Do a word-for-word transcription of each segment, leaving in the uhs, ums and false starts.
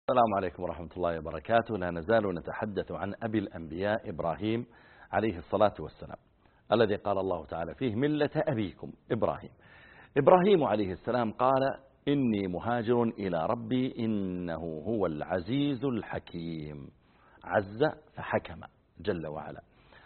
السلام عليكم ورحمة الله وبركاته. لا نزال نتحدث عن أبي الأنبياء إبراهيم عليه الصلاة والسلام، الذي قال الله تعالى فيه ملة أبيكم إبراهيم. إبراهيم عليه السلام قال إني مهاجر إلى ربي إنه هو العزيز الحكيم. عز فحكم جل وعلا.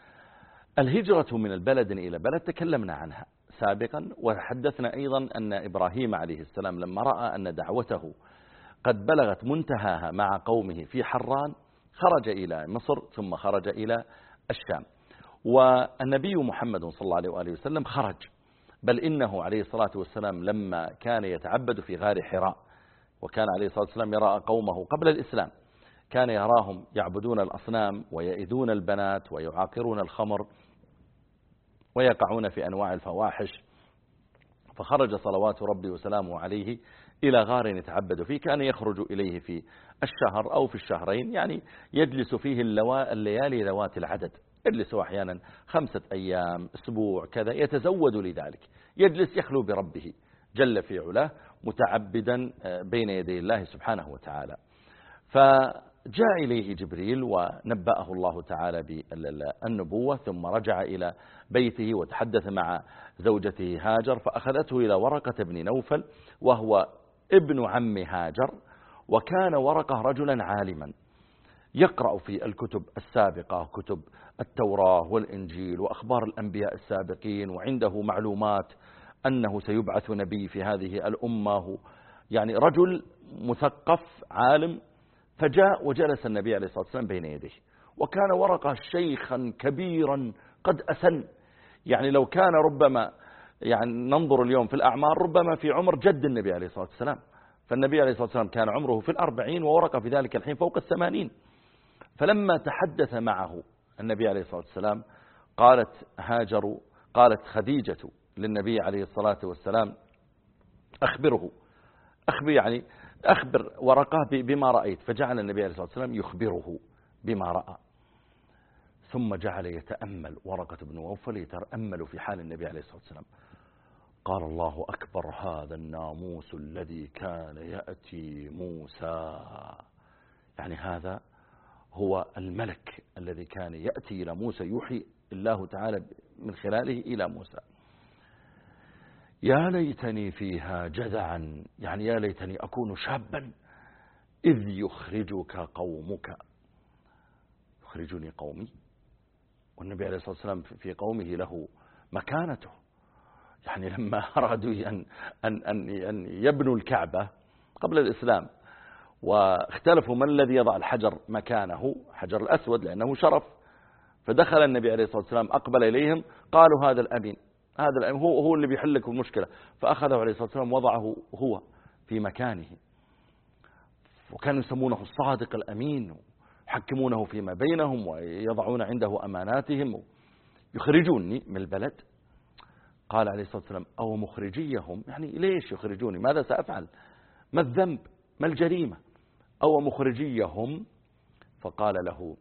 الهجرة من البلد إلى بلد تكلمنا عنها سابقا، وحدثنا أيضا أن إبراهيم عليه السلام لما رأى أن دعوته قد بلغت منتهاها مع قومه في حران خرج إلى مصر ثم خرج إلى الشام. والنبي محمد صلى الله عليه وآله وسلم خرج، بل إنه عليه الصلاة والسلام لما كان يتعبد في غار حراء، وكان عليه الصلاة والسلام يرى قومه قبل الإسلام كان يراهم يعبدون الأصنام ويئذون البنات ويعاقرون الخمر ويقعون في أنواع الفواحش، فخرج صلوات ربي وسلامه عليه إلى غار يتعبد فيه. كان يخرج إليه في الشهر أو في الشهرين، يعني يجلس فيه الليالي ذوات العدد، يجلس أحيانا خمسة أيام أسبوع كذا، يتزود لذلك، يجلس يخلو بربه جل في علاه متعبدا بين يدي الله سبحانه وتعالى. فجاء إليه جبريل ونبأه الله تعالى بالنبوة، ثم رجع إلى بيته وتحدث مع زوجته هاجر، فأخذته إلى ورقة بن نوفل وهو ابن عم هاجر. وكان ورقة رجلا عالما يقرأ في الكتب السابقة، كتب التوراة والإنجيل وأخبار الأنبياء السابقين، وعنده معلومات أنه سيبعث نبي في هذه الأمة، يعني رجل مثقف عالم. فجاء وجلس النبي عليه الصلاة والسلام بين يديه، وكان ورقة شيخا كبيرا قد أسن، يعني لو كان ربما يعني ننظر اليوم في الأعمار ربما في عمر جد النبي عليه الصلاة والسلام، فالنبي عليه الصلاة والسلام كان عمره في الأربعين وورقة في ذلك الحين فوق الثمانين. فلما تحدث معه النبي عليه الصلاة والسلام قالت هاجر قالت خديجة للنبي عليه الصلاة والسلام أخبره أخبر يعني أخبر ورقة بما رأيت. فجعل النبي عليه الصلاة والسلام يخبره بما رأى، ثم جعل يتأمل ورقة بن نوفل يتأمل في حال النبي عليه الصلاة والسلام. قال الله أكبر، هذا الناموس الذي كان يأتي موسى، يعني هذا هو الملك الذي كان يأتي إلى موسى، يوحي الله تعالى من خلاله إلى موسى. يا ليتني فيها جذعا، يعني يا ليتني أكون شابا إذ يخرجك قومك. يخرجني قومي، والنبي عليه الصلاة والسلام في قومه له مكانته، يعني لما أرادوا أن, أن, أن, أن يبنوا الكعبة قبل الإسلام واختلفوا من الذي يضع الحجر مكانه، حجر الأسود لأنه شرف، فدخل النبي عليه الصلاة والسلام أقبل إليهم قالوا هذا الأمين، هذا الأمين هو, هو اللي بيحل لكم المشكلة، فأخذه عليه الصلاة والسلام وضعه هو في مكانه، وكانوا يسمونه الصادق الأمين، يحكمونه فيما بينهم ويضعون عنده أماناتهم. يخرجوني من البلد، قال عليه الصلاة والسلام أو مخرجيهم، يعني ليش يخرجوني، ماذا سأفعل، ما الذنب، ما الجريمة، أو مخرجيهم. فقال له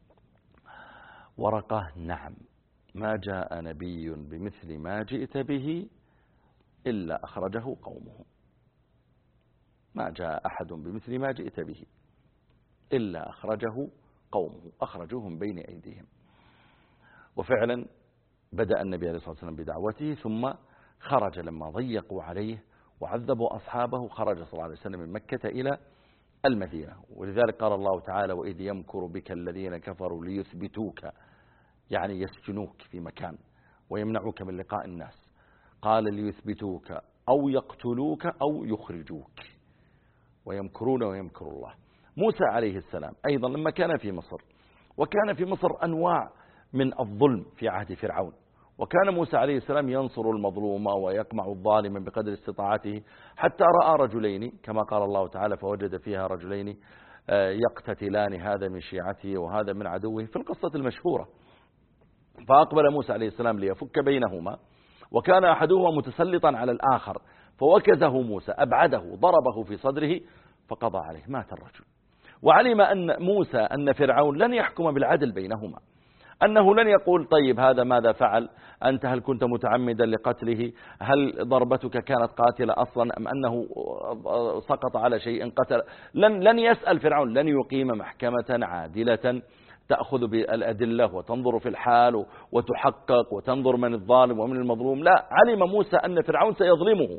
ورقة نعم، ما جاء نبي بمثل ما جئت به إلا أخرجه قومه، ما جاء أحد بمثل ما جئت به إلا أخرجه قومه، أخرجوهم بين أيديهم. وفعلا بدأ النبي عليه الصلاة والسلام بدعوته، ثم خرج لما ضيقوا عليه وعذبوا أصحابه، خرج صلى الله عليه وسلم من مكة إلى المدينة. ولذلك قال الله تعالى وإذ يمكر بك الذين كفروا ليثبتوك، يعني يسجنوك في مكان ويمنعوك من لقاء الناس، قال ليثبتوك أو يقتلوك أو يخرجوك، ويمكرون ويمكر الله. موسى عليه السلام أيضا لما كان في مصر، وكان في مصر أنواع من الظلم في عهد فرعون، وكان موسى عليه السلام ينصر المظلوم ويقمع الظالم بقدر استطاعته، حتى رأى رجلين كما قال الله تعالى فوجد فيها رجلين يقتتلان هذا من شيعته وهذا من عدوه في القصة المشهورة. فأقبل موسى عليه السلام ليفك بينهما، وكان أحدهما متسلطا على الآخر، فوكزه موسى أبعده ضربه في صدره فقضى عليه، مات الرجل. وعلم أن موسى أن فرعون لن يحكم بالعدل بينهما، أنه لن يقول طيب هذا ماذا فعل، أنت هل كنت متعمدا لقتله، هل ضربتك كانت قاتلة أصلا أم أنه سقط على شيء قتل. لن, لن يسأل فرعون، لن يقيم محكمة عادلة تأخذ بالأدلة وتنظر في الحال وتحقق وتنظر من الظالم ومن المظلوم. لا، علم موسى أن فرعون سيظلمه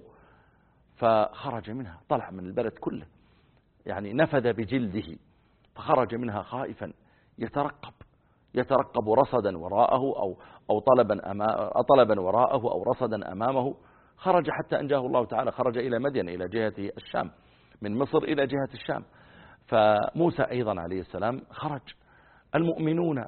فخرج منها، طلع من البلد كله، يعني نفذ بجلده، فخرج منها خائفا يترقب يترقب رصدا وراءه أو أو طلبا أما طلبا وراءه أو رصدا أمامه. خرج حتى أنجاه الله تعالى، خرج إلى مدين إلى جهة الشام، من مصر إلى جهة الشام. فموسى أيضا عليه السلام خرج. المؤمنون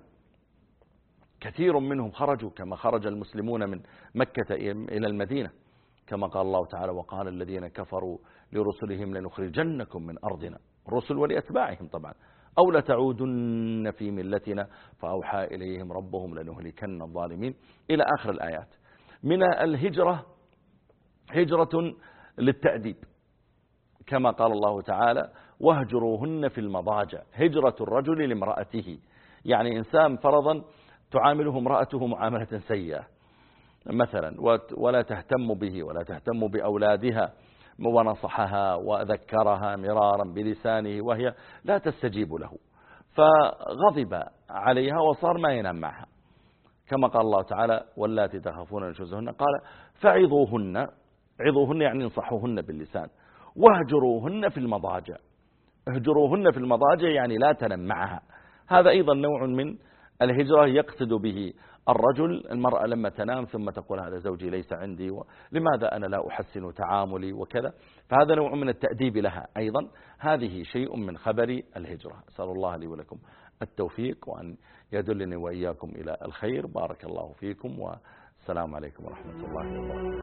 كثير منهم خرجوا كما خرج المسلمون من مكة إلى المدينة، كما قال الله تعالى وقال الذين كفروا لرسلهم لنخرجنكم من أرضنا، الرسل ولأتباعهم طبعا، أو لتعودن في ملتنا فأوحى إليهم ربهم لنهلكن الظالمين إلى آخر الآيات. من الهجرة هجرة للتأديب كما قال الله تعالى واهجروهن في المضاجع، هجرة الرجل لامرأته، يعني إنسان فرضا تعامله امرأته معاملة سيئة مثلا ولا تهتم به ولا تهتم بأولادها، ونصحها وذكرها مرارا بلسانه وهي لا تستجيب له، فغضب عليها وصار ما ينام معها، كما قال الله تعالى واللاتي تخافون نشوزهن قال فعظوهن، عظوهن يعني انصحوهن باللسان، واهجروهن في المضاجع، اهجروهن في المضاجع يعني لا تنم معها. هذا أيضا نوع من الهجرة يقصد به الرجل المرأة لما تنام ثم تقول هذا زوجي ليس عندي لماذا أنا لا أحسن تعاملي وكذا، فهذا نوع من التأديب لها أيضا. هذه شيء من خبر الهجرة. أسأل الله لي ولكم التوفيق وأن يدلني وإياكم إلى الخير. بارك الله فيكم والسلام عليكم ورحمة الله وبركاته.